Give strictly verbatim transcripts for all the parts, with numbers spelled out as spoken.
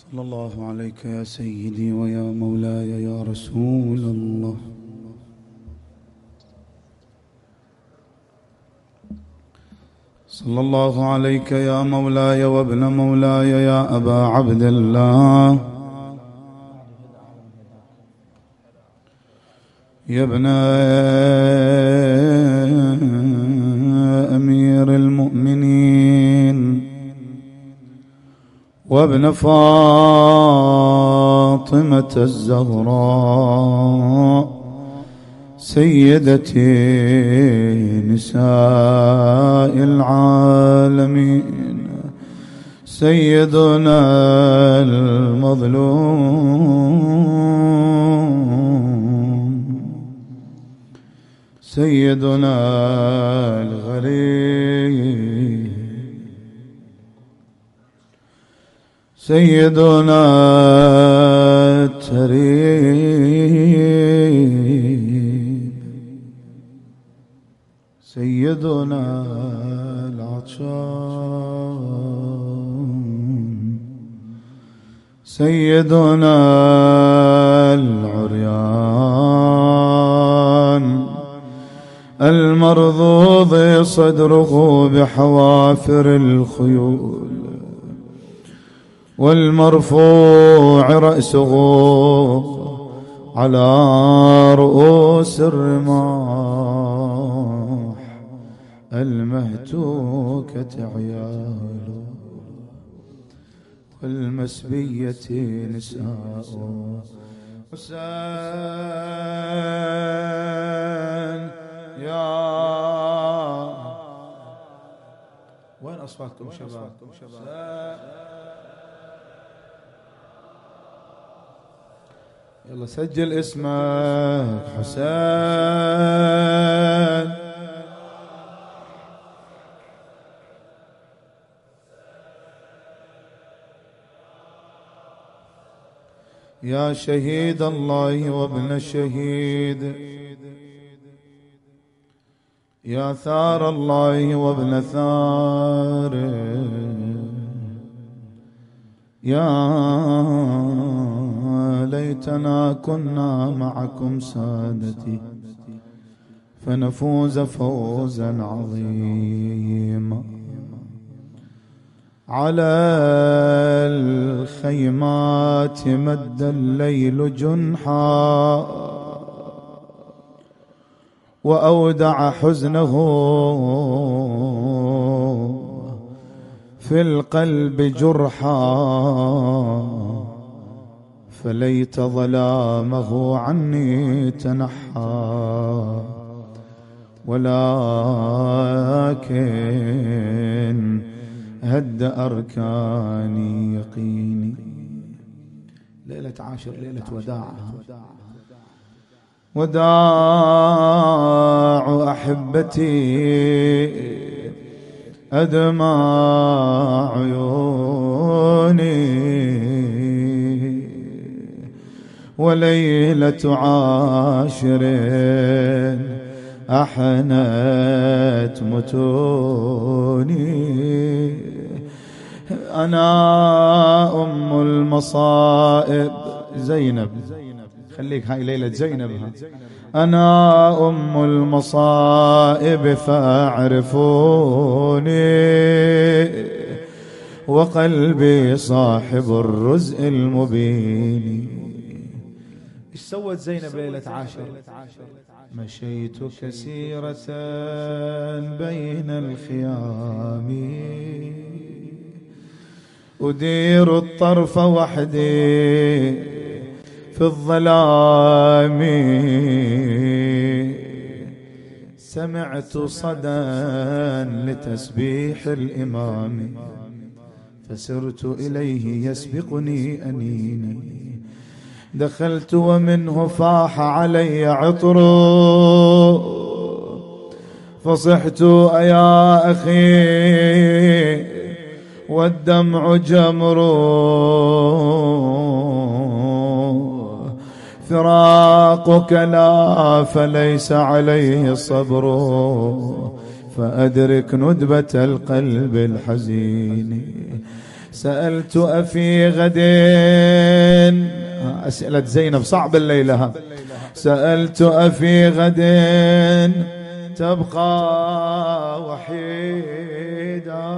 صلى الله عليك يا سيدي ويا مولاي يا رسول الله. صلى الله عليك يا مولاي وابن مولاي يا أبا عبد الله، يا ابن أمير المؤمنين وابن فاطمة الزهراء سيدتي نساء العالمين، سيدنا المظلوم، سيدنا الغريب، سيدنا التريب، سيدنا العطشان، سيدنا العريان المرضوض صدره بحوافر الخيول، والمرفوع رأسه على رؤوس الرماح، المهتوكة عياله والمسبية نساء. حسين يا وين أصواتكم شباب؟ يلا سجل اسمك حسين. يا شهيد الله وابن الشهيد، يا ثار الله وابن ثار، يا ليتنا كنا معكم سادتي فنفوز فوزا عظيما. على الخيمات مد الليل جنحا وأودع حزنه في القلب جرحا، فليت ظلامه عني تنحى، ولكن هد أركاني يقيني. ليلة عاشر ليلة وداع، وداع أحبتي أدمع عيوني، وليلة عاشر أحنت متوني. أنا أم المصائب زينب، خليك هاي ليلة زينب. أنا أم المصائب فاعرفوني، وقلبي صاحب الرزء المبين. إيش سوت زينب ليلة عاشر؟ مشيت كسيرة بين الخيام، أدير الطرف وحدي في الظلام، سمعت صدى لتسبيح الإمام، فسرت إليه يسبقني أنيني، دخلت ومنه فاح علي عطر، فصحت أيا أخي والدمع جمر، فراقك لا فليس عليه صبر، فأدرك ندبة القلب الحزين. سألت أفي غد، أسئلة زينب صعب الليلة. سألت أفي غد تبقى وحيدا،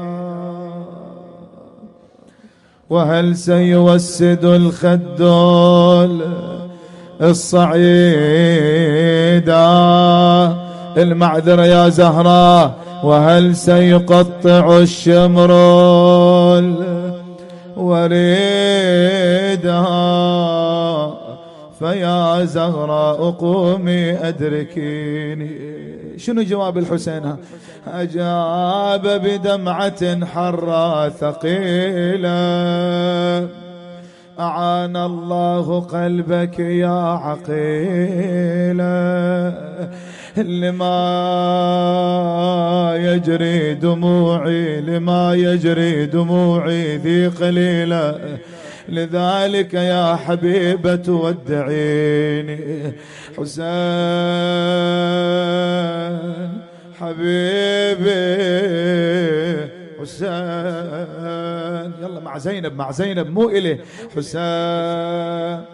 وهل سيوسد الخد الصعيدا، المعذرة يا زهراء، وهل سيقطع الشمر الوريدا، فيا زهراء قومي أدركيني. شنو جواب الحسين؟ أجاب بدمعة حرة ثقيلة، أعان الله قلبك يا عقيلة، لما يجري دموعي لما يجري دموعي ذي قليلة، لذلك يا حبيبة ودعيني. حسين حبيبي حسين، يلا مع زينب مع زينب مو إلي. حسين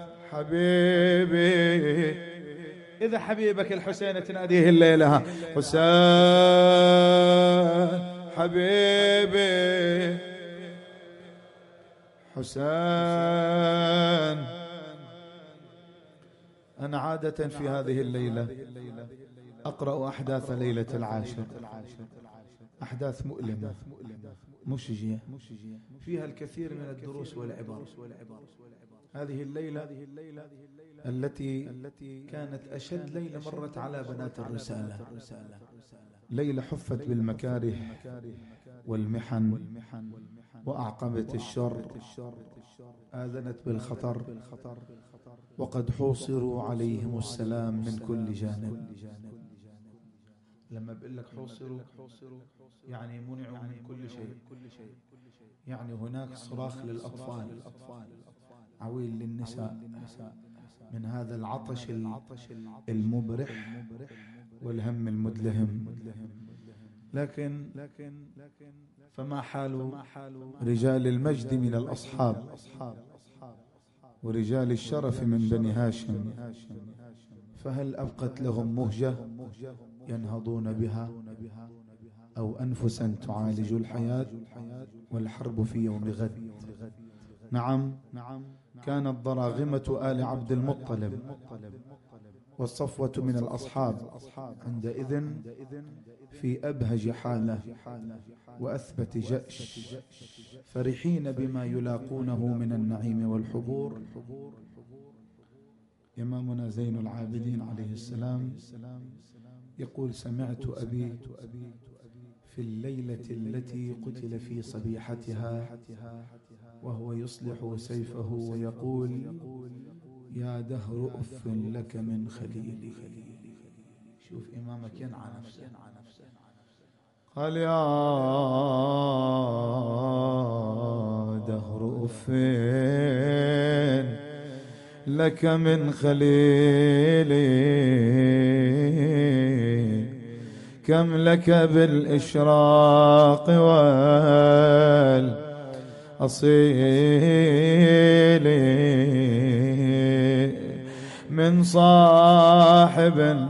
حبيبي، إذا حبيبك الحسين تناديه الليلة، حسين حبيبي حسين. أنا عادة في هذه الليلة أقرأ أحداث ليلة العاشر، أحداث مؤلمة مشجية فيها الكثير من الدروس والعبر. هذه الليلة التي كانت أشد ليلة مرت على بنات الرسالة، ليلة حفت بالمكاره والمحن وأعقبت الشر، آذنت بالخطر، وقد حوصروا عليهم السلام من كل جانب. لما بقول لك حوصروا يعني منعوا من كل شيء، يعني هناك صراخ للأطفال، عويل للنساء من هذا العطش المبرح والهم المدلهم. لكن فما حال رجال المجد من الأصحاب ورجال الشرف من بني هاشم؟ فهل أبقت لهم مهجة ينهضون بها أو أنفسا تعالج الحياة والحرب في يوم غد؟ نعم، كانت ضراغمة آل عبد المطلب والصفوة من الأصحاب عندئذ في أبهج حالة وأثبت جأش، فرحين بما يلاقونه من النعيم والحبور. إمامنا زين العابدين عليه السلام يقول: سمعت أبي في الليلة التي قتل في صبيحتها وهو يصلح سيفه ويقول: يا دهر أف لك من خليلي. شوف إمامك ينعى نفسه، قال: يا دهر أف لك من خليلي، كم لك بالإشراق والأصيل من صاحب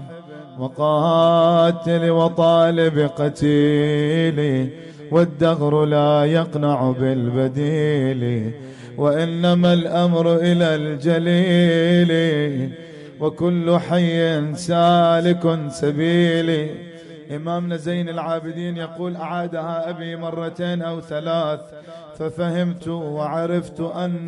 وقاتل وطالب قتيل، والدهر لا يقنع بالبديل، وإنما الأمر إلى الجليل، وكل حي سالك سبيلي. إمامنا زين العابدين يقول: أعادها أبي مرتين أو ثلاث، ففهمت وعرفت أن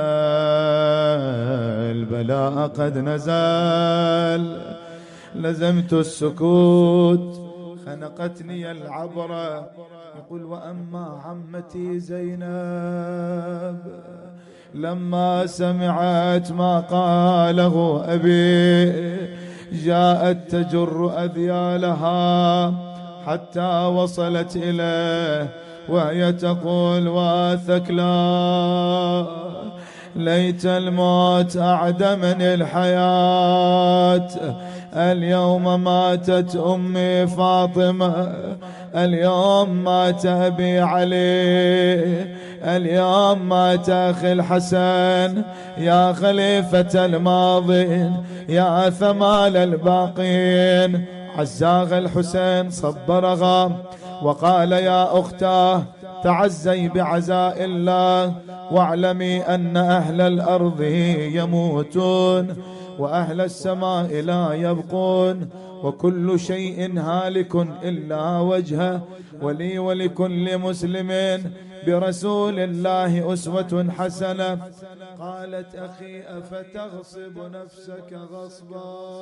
البلاء قد نزل، لزمت السكوت خنقتني العبرة. يقول: وأما عمتي زينب لما سمعت ما قاله أبي جاءت تجر أذيالها حتى وصلت إليه وهي تقول: واثك لا ليت الموت أعدمني الحياة. اليوم ماتت أمي فاطمة، اليوم مات أبي علي، اليوم مات أخي الحسن. يا خليفة الماضين، يا ثمال الباقين. عزاغ الحسين صبرها وقال يا أختاه تعزي بعزاء الله، واعلمي أن أهل الأرض يموتون وأهل السماء لا يبقون، وكل شيء هالك إلا وجهه، ولي ولكل مسلم برسول الله أسوة حسنة. قالت أخي أفتغصب نفسك غصبا،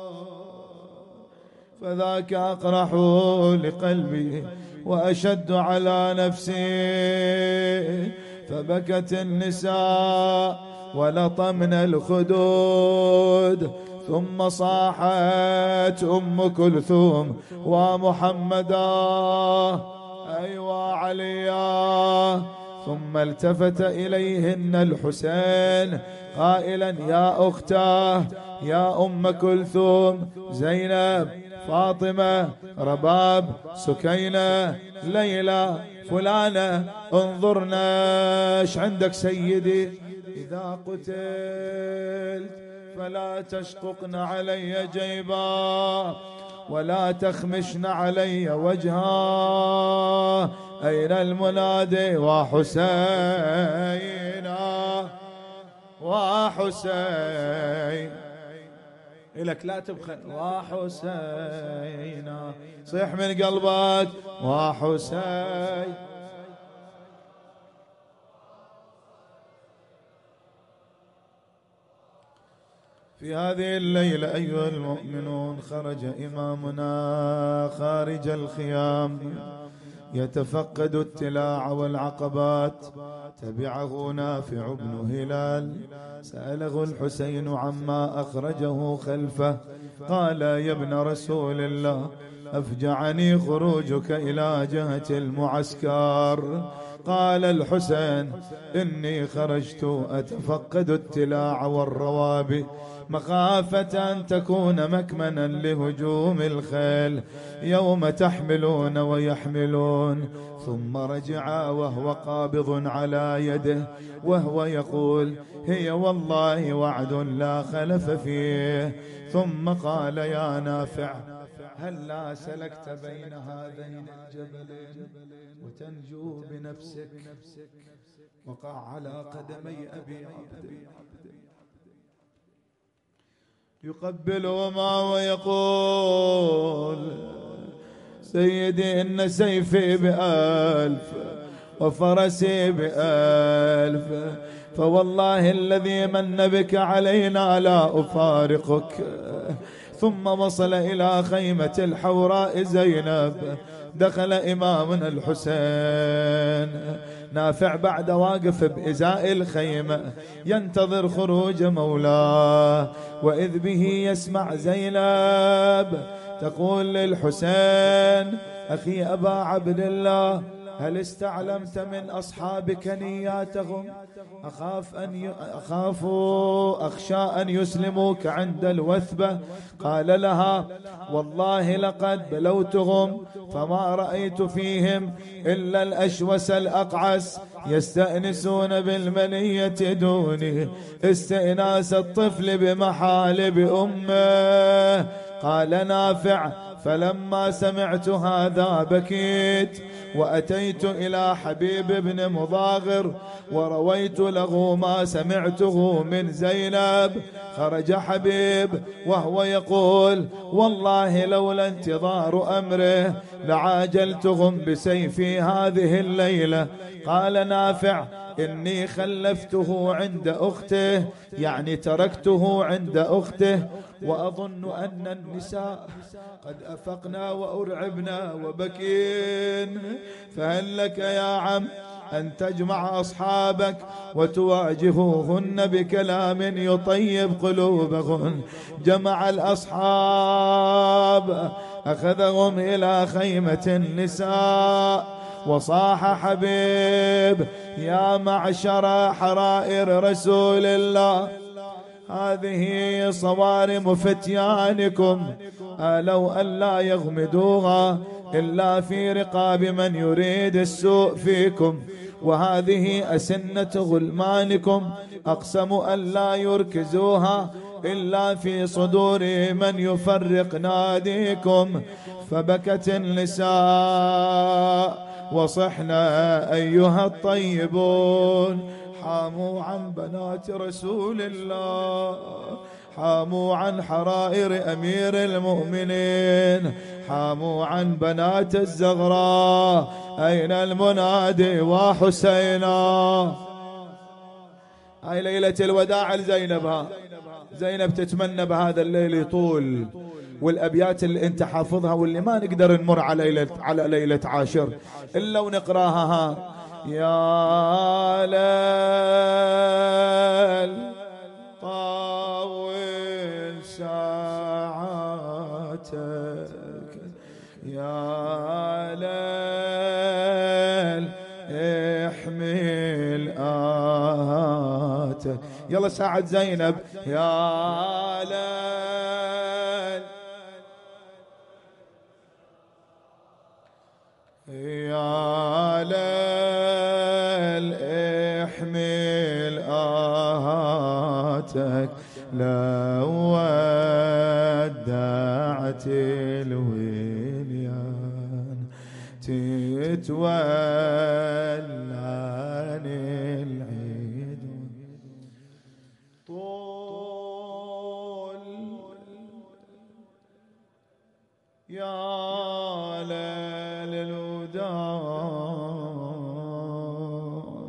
فذاك أقرح لقلبي وأشد على نفسي. فبكت النساء ولطمن الخدود، ثم صاحت أم كلثوم ومحمدا أيوا عليا. ثم التفت إليهن الحسين قائلا يا أختاه، يا أم كلثوم، زينب، فاطمة، رباب، سكينة، ليلى، فلانة، انظرنا ايش عندك سيدي. إذا قتلت فلا تشققن علي جيبا ولا تخمشن علي وجها. أين المنادي وحسينا وحسين، إلك لا تبخل وحسينا، صيح من قلبك وحسين. في هذه الليلة أيها المؤمنون خرج إمامنا خارج الخيام يتفقد التلاع والعقبات. تبعه نافع بن هلال، سأله الحسين عما أخرجه خلفه. قال يا ابن رسول الله أفجعني خروجك إلى جهة المعسكر. قال الحسين إني خرجت أتفقد التلاع والروابي مخافة أن تكون مكمنا لهجوم الخيل يوم تحملون ويحملون. ثم رجع وهو قابض على يده وهو يقول هي والله وعد لا خلف فيه. ثم قال يا نافع هلا سلكت بين هذين الجبلين وتنجو بنفسك. وقع على قدمي أبي عبد يقبلهما ويقول سيدي إن سيفي بألف وفرسي بألف، فوالله الذي من بك علينا لا أفارقك. ثم وصل إلى خيمة الحوراء زينب. دخل إمامنا الحسين، نافع بعد واقف بإزاء الخيمة ينتظر خروج مولاه، وإذ به يسمع زينب تقول للحسين أخي أبا عبد الله هل استعلمت من أصحابك نياتهم؟ أخاف أن ي... أخاف أخشى أن يسلموك عند الوثبة. قال لها والله لقد بلوتهم فما رأيت فيهم إلا الأشوس الأقعس يستأنسون بالمنية دوني استئناس الطفل بمحالب أمه. قال نافع فلما سمعت هذا بكيت وأتيت إلى حبيب بن مضاغر ورويت له ما سمعته من زينب. خرج حبيب وهو يقول والله لولا انتظار أمره لعاجلتهم بسيفي هذه الليلة. قال نافع إني خلفته عند أخته، يعني تركته عند أخته، وأظن أن النساء قد أفقنا وأرعبنا وبكين، فهل لك يا عم أن تجمع أصحابك وتواجهوهن بكلام يطيب قلوبهن. جمع الأصحاب أخذهم إلى خيمة النساء وصاح حبيب يا معشر حرائر رسول الله هذه صوارم فتيانكم آلوا ألا يغمدوها إلا في رقاب من يريد السوء فيكم، وهذه أسنة غلمانكم أقسموا ألا يركزوها إلا في صدور من يفرق ناديكم. فبكت النساء وصحنا أيها الطيبون، حاموا عن بنات رسول الله، حاموا عن حرائر أمير المؤمنين، حاموا عن بنات الزغراء، أين المنادي وحسينا. هاي ليلة الوداع لزينب، زينب تتمنى بهذا الليل يطول، والأبيات اللي انت حافظها واللي ما نقدر نمر على ليلة, على ليلة عاشر إلا ونقراها. ها يا ليل طول ساعاتك، يا ليل احمل آهاتك. يلا ساعة زينب. يا ليل يا ليل احمل آهاتك، لو ودعت الوليان تتولاني العيد طول يا ليل الوداع،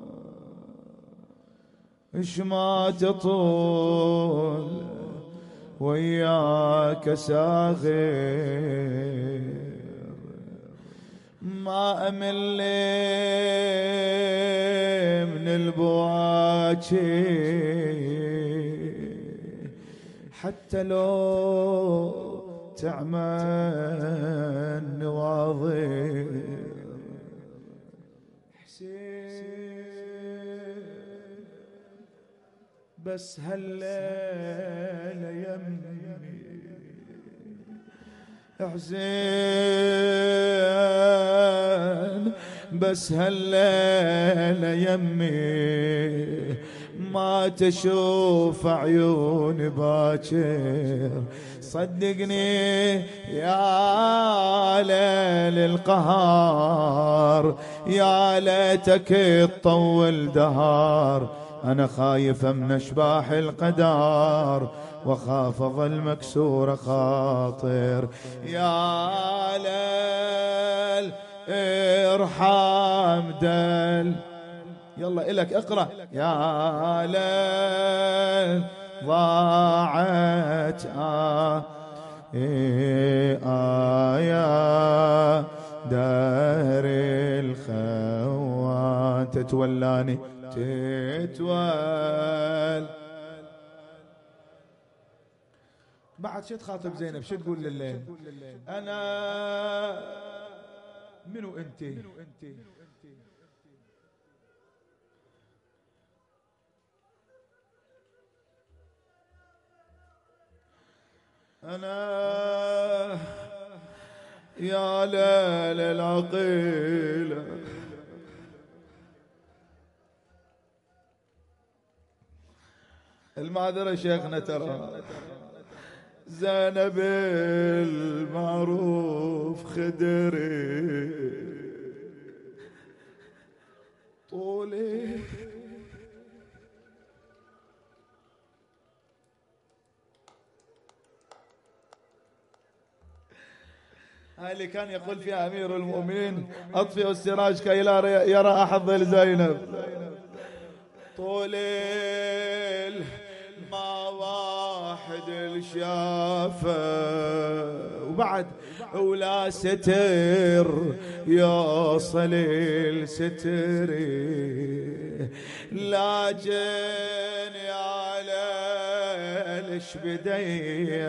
اش ما تطول وياك ساغر، ما أمل من البواكي حتى لو تعمل نواظر. حسين بس هالليلة يمي حسين بس هالليلة يمي ما تشوف عيون باكر. صدقني يا ليل القهار، يا ليتك تطول دهار، أنا خايف من أشباح القدر وخاف أظل مكسور خاطر. يا ليل ارحم دل، يلا إلك اقرأ. يا ليل ضاعت آه آية دار الخوان تتولاني تتول. بعد شو تخاطب زينب؟ شو تقول لليل؟ أنا منو أنت؟ أنا يا ليل العقيلة المعذرة شيخنا ترى زينب المعروف خدري طولي هاي اللي كان يقول فيها أمير المؤمنين أطفئوا السراج كي لا يرى أحد ظل زينب. طولي ما واحد الشافة وبعد ولا ستر يوصل الستري، لكن يا ليل ليش بدي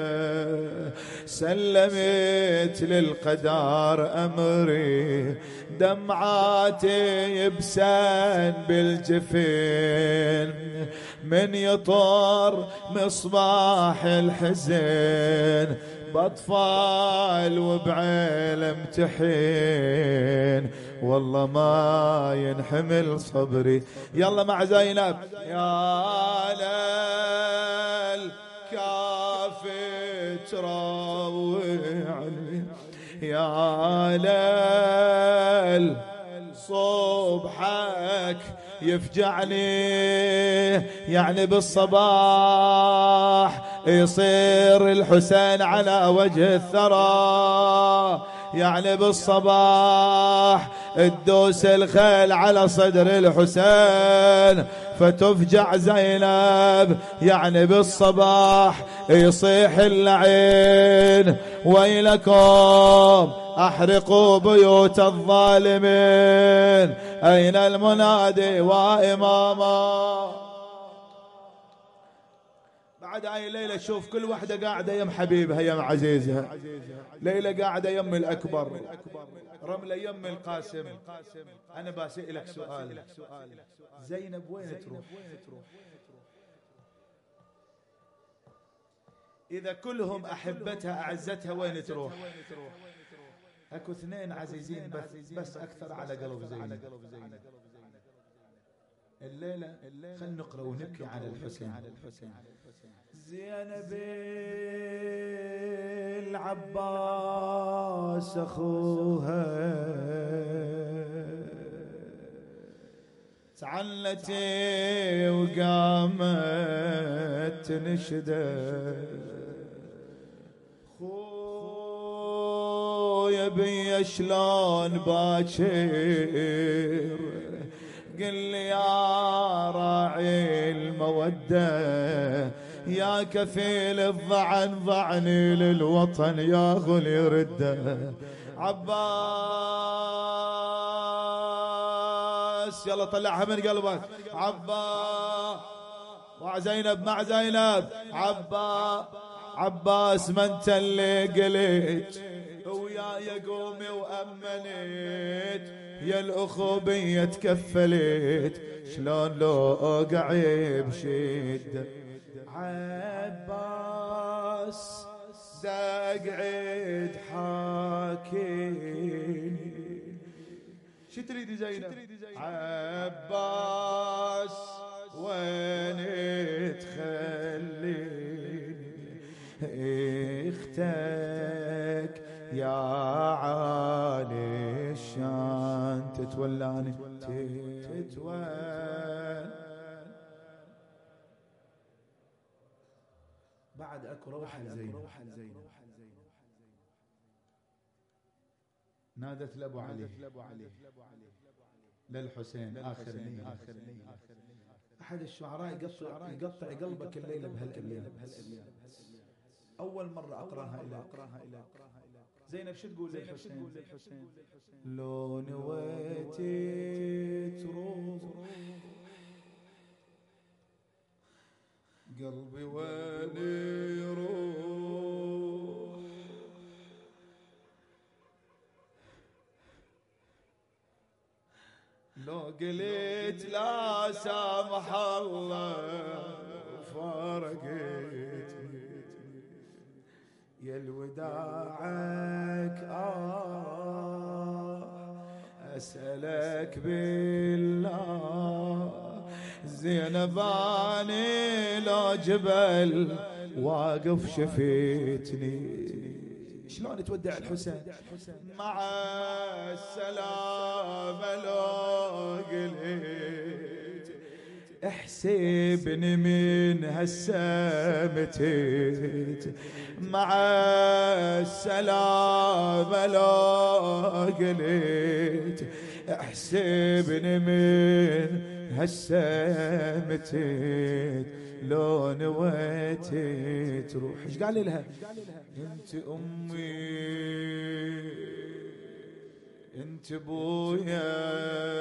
سلمت للقدر أمري دمعاتي يبسان بالجفين من يطر مصباح الحزن بأطفال وبعلم تحين والله ما ينحمل صبري. يلا مع زينب يا ليل كافي تروعني يا ليل صبحك يفجعني يعني بالصباح يصير الحسين على وجه الثرى يعني بالصباح تدوس الخيل على صدر الحسين فتفجع زينب يعني بالصباح يصيح اللعين ويلكم أحرقوا بيوت الظالمين أين المنادي وإماما. بعد هاي الليلة شوف كل واحدة قاعدة يم حبيبها يم عزيزها. ليلة قاعدة يم الأكبر، رملة يم القاسم. أنا بسألك سؤال، زينب وين تروح؟ إذا كلهم أحبتها أعزتها وين تروح؟ اكو اثنين عزيزين بس, بس اكثر على قلب زينب الليله. خلنا نقرا ونبكي على الحسين. زينب العباس اخوها تعلتي وقامت تنشده يا بي شلون باكر قل لي يا راعي المودة يا كفيل الضعن ضعني للوطن يا غلي رده عباس يلا طلعها من قلبك عباس مع زينب مع زينب عباس عباس ما انت اللي قلت وياي قومي وأمنيت يا الأخوبية تكفلت شلون لو أقعي بشدة عباس داقعد حاكيني شو تريدي زينب عباس وين تخليني اختك يا عالي الشان تتولاني تتول بعد اكو روحة زينب نادت لابو علي للحسين اخر نية. احد الشعراء يقطع يقطع قلبك الليله بهالليله أول مرة أقرأها إلى زينب شو تقول للحسين لو نويتي تروح قلبي وين يروح لو قلت لا سامح الله فارقت يا الوداعك آه أسألك بالله زينباني لو جبل واقف شفيتني شلون تودع الحسين مع السلامة لو قلت احسبني من هالسامتت مع السلامة لو قلت احسبني من هالسامتت لو نويتي تروح. ايش قال لها انت امي انت بويا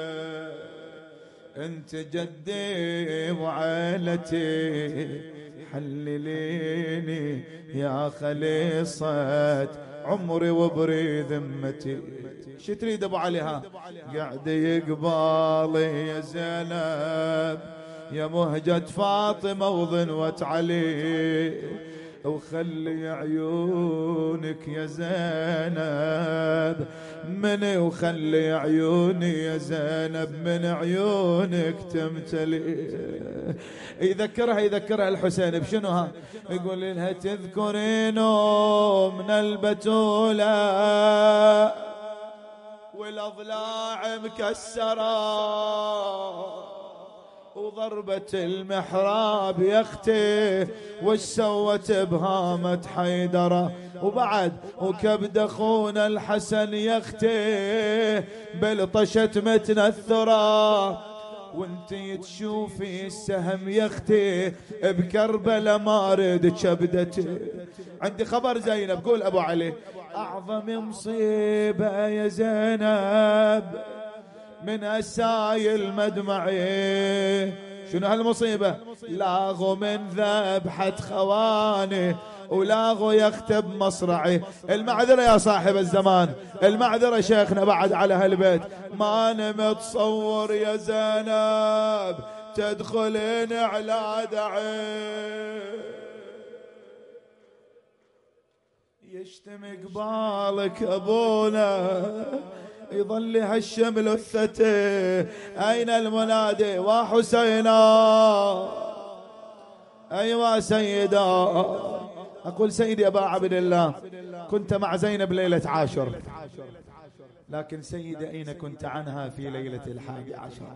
انت جدي وعائلتي حلليني يا خليصة عمري وبري ذمتي. شو تريد ابو علي؟ ها قاعد يقبالي يا زينب يا مهجة فاطمة وظنوة علي، وخلي عيونك يا زينب من وخلي عيوني يا زينب من عيونك تمتلي. يذكرها يذكرها الحسين بشنو؟ ها يقول لها تذكرينه من البتولة والأضلاع مكسرة وضربة المحراب يا اختي وش سوت بهامة حيدرة، وبعد وكبد اخونا الحسن يا اختي بلطشت متنثرة، وانتي تشوفي السهم يا اختي بكربلة مارد كبدتي. عندي خبر زينب، قول ابو علي. اعظم مصيبة يا زينب من أسايل مدمعي. شنو هالمصيبة؟ لاغوا من ذبحة خواني ولاغوا يختب مصرعي. المعذرة يا صاحب الزمان، المعذرة شيخنا بعد على هالبيت. ما أنا متصور يا زينب تدخلين على دعي يشتم قبالك أبونا يظل هالشمل الثتي. أين المنادي وحسينا؟ أيوة سيدا. أقول سيدي أبا عبد الله كنت مع زينب ليلة عاشر، لكن سيدي أين كنت عنها في ليلة الحادي عشر؟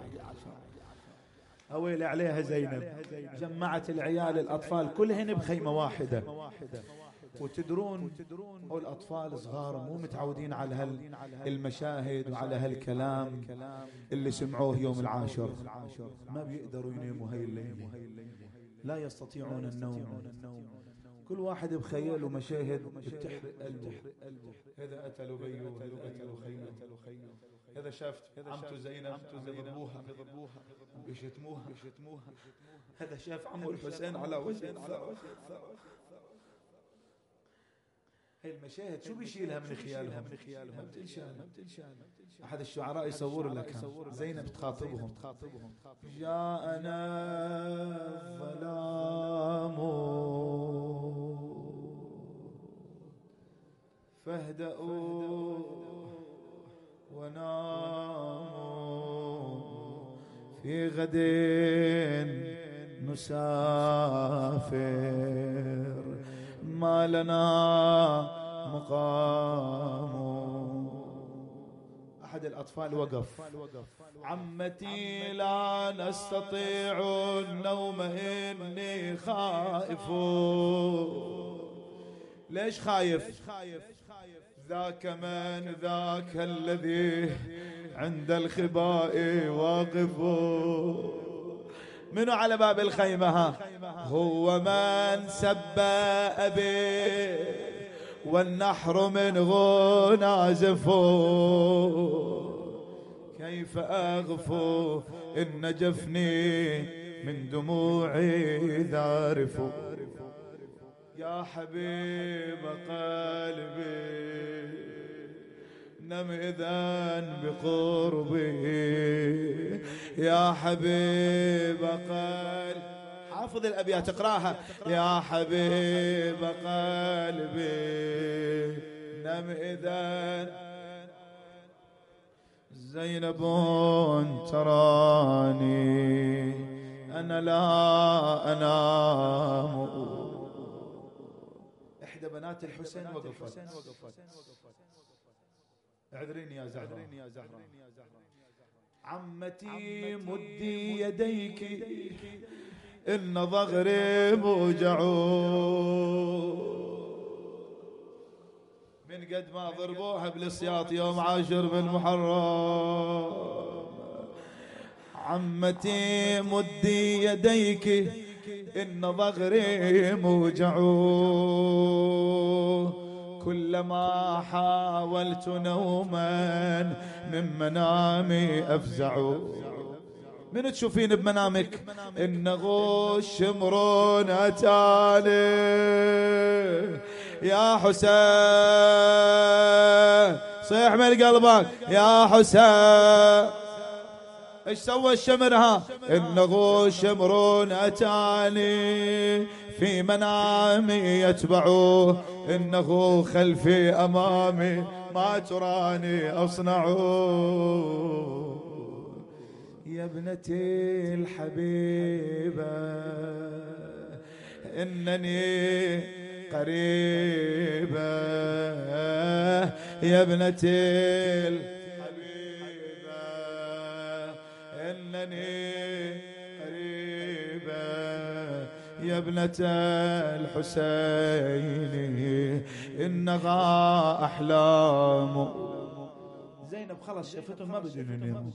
أويل عليها زينب جمعت العيال الأطفال كلهن بخيمة واحدة، وتدرون الأطفال صغار مو متعودين على هالمشاهد وعلى هالكلام اللي سمعوه يوم العاشر، ما بيقدروا يناموا هاي الليلة، لا يستطيعون النوم. كل واحد بخياله مشاهد بتحرق قلبه. هذا قتلوا بيو، هذا قتلوا خيو، هذا شاف عمته زينب بيضربوها بيشتموها، هذا شاف عمه الحسين على وجه الثرى. هاي المشاهد شو بيشيلها من خيالهم؟ ما بتنشال. أحد الشعراء يصور لك زينب تخاطبهم: جاءنا الظلام فاهدأوا وناموا في غد نسافر ما لنا مقام. أحد الأطفال وقف: عمتي لا نستطيع النوم إني خائف. ليش خايف؟ ذاك من ذاك الذي عند الخباء واقف. منو على باب الخيمة؟ ها هو من سب أبي والنحر منه نازف. كيف أغفو إن جفني من دموعي ذارف. يا حبيب قلبي نم إذن بقربي، يا حبيب قلبي. حافظ الأبيات اقراها: يا حبيب قلبي نم إذن زينب تراني أنا لا أنام. إحدى بنات الحسين وقفت: اعذريني يا زهرة، عمتي مدي يديك إن ظهري موجعون. من قد ما ضربوها بالسياط يوم عاشر بالمحرم. عمتي مدي يديك إن ظهري موجعون. كلما حاولت نوما من منامي أفزع. من تشوفين بمنامك؟ إنه شمرون أتاني يا حسين، صيح من قلبك يا حسين. ايش سوى الشمر ها؟ إنه شمرون أتاني في منامي يتبعوه، إنه خلفي أمامي ما تراني أصنعه. يا ابنتي الحبيبة إنني قريبة، يا ابنتي الحبيبة إنني قريبة، يا ابنة الحسين إنها أحلام. زينب خلص شافتهم ما بدهم يناموا.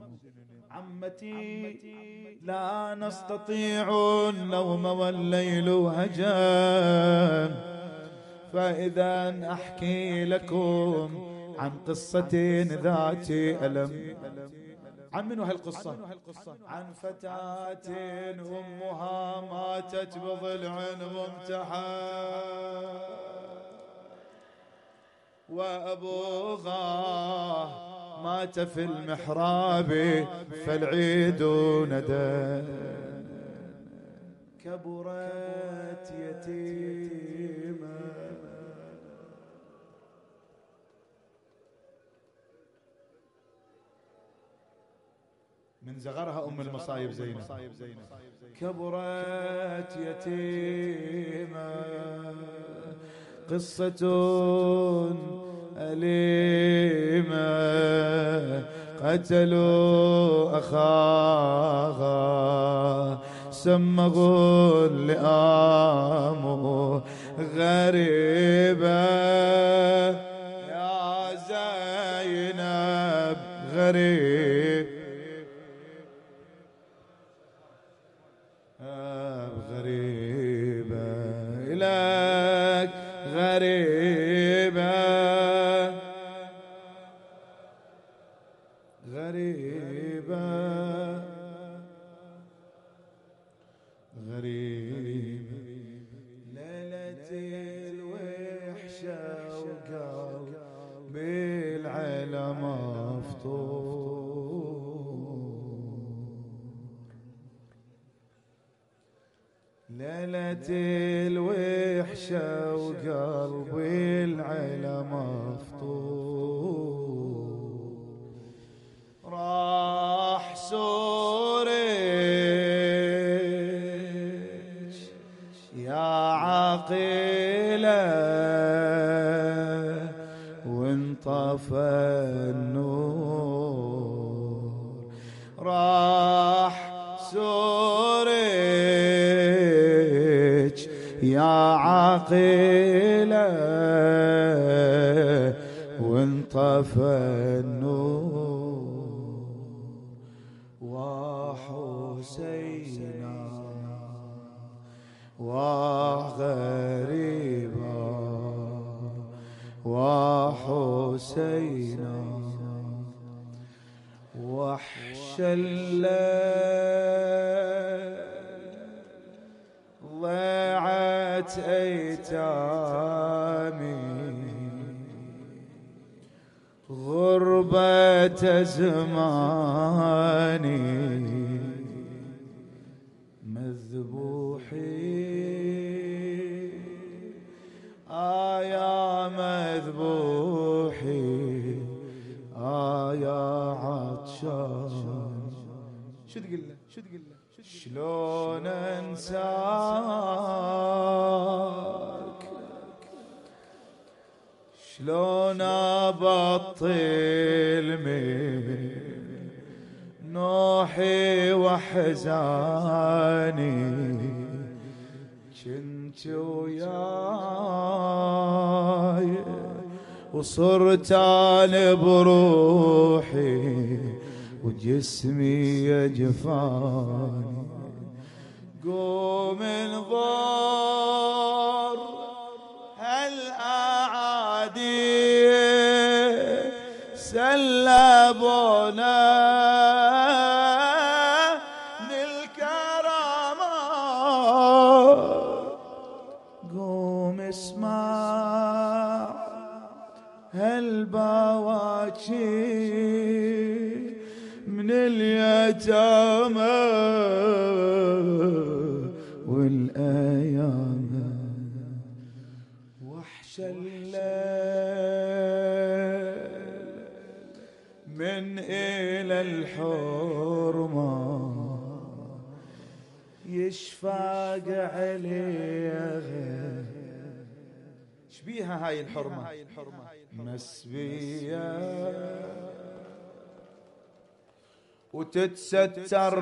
عمتي لا نستطيع النوم والليل هجان، فإذا أحكي لكم عن قصة ذات ألم. عن منو هالقصة؟ عن فتاة أمها ماتت بضلع ممتحن، وأبوها مات في المحراب فالعيد ندى. كبرت يتيمة من زغرها أم المصايب زينب. كبرت يتيمة قصة أليمة، قتلوا أخاها سمغوا اللئام غريبة. يا زينب غريب غريبة إلك غريبة غريبة غريبة. ليلة الوحشة وقلبي العلا مفتوح، ليلة الوحشة وقلبي العلا مفتوح. راح سورج يا عاقلة وانطفى النور، راح سورج يا عاقلة وانطفى النور. وحسينا وغريبا وحسينا وحش الليل ضاعت أيتامي، غربة زماني مذبوحي آه يا مذبوحي آه يا عطشان. شو تقول له شو تقول له شلون انساك، شلون ابطل من نوحي وحزاني، كنت وياي وصرت انا بروحي وجسمي يجفاني. قوم انظر هالأعادي سلبونا اسمع هالبواكي من اليتامى والأيام، وحش الليل من إلى الحرمة يشفاق عليها. شبيها هاي الحرمة مسبية وتتستر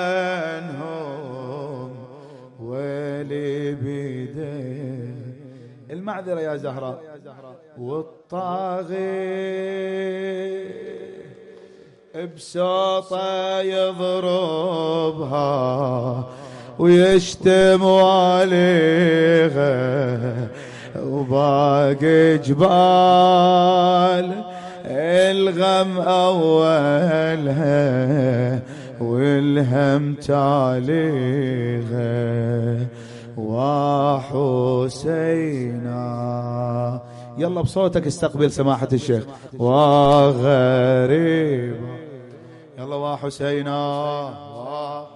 عنهم ويلي بيديه. المعذرة يا زهراء. والطاغي بسوطة يضربها ويشتم عليها، وباقي جبال الغم أولها والهم تاليها. وحسينا يلا بصوتك استقبل سماحة الشيخ. وغريبا يلا وحسينا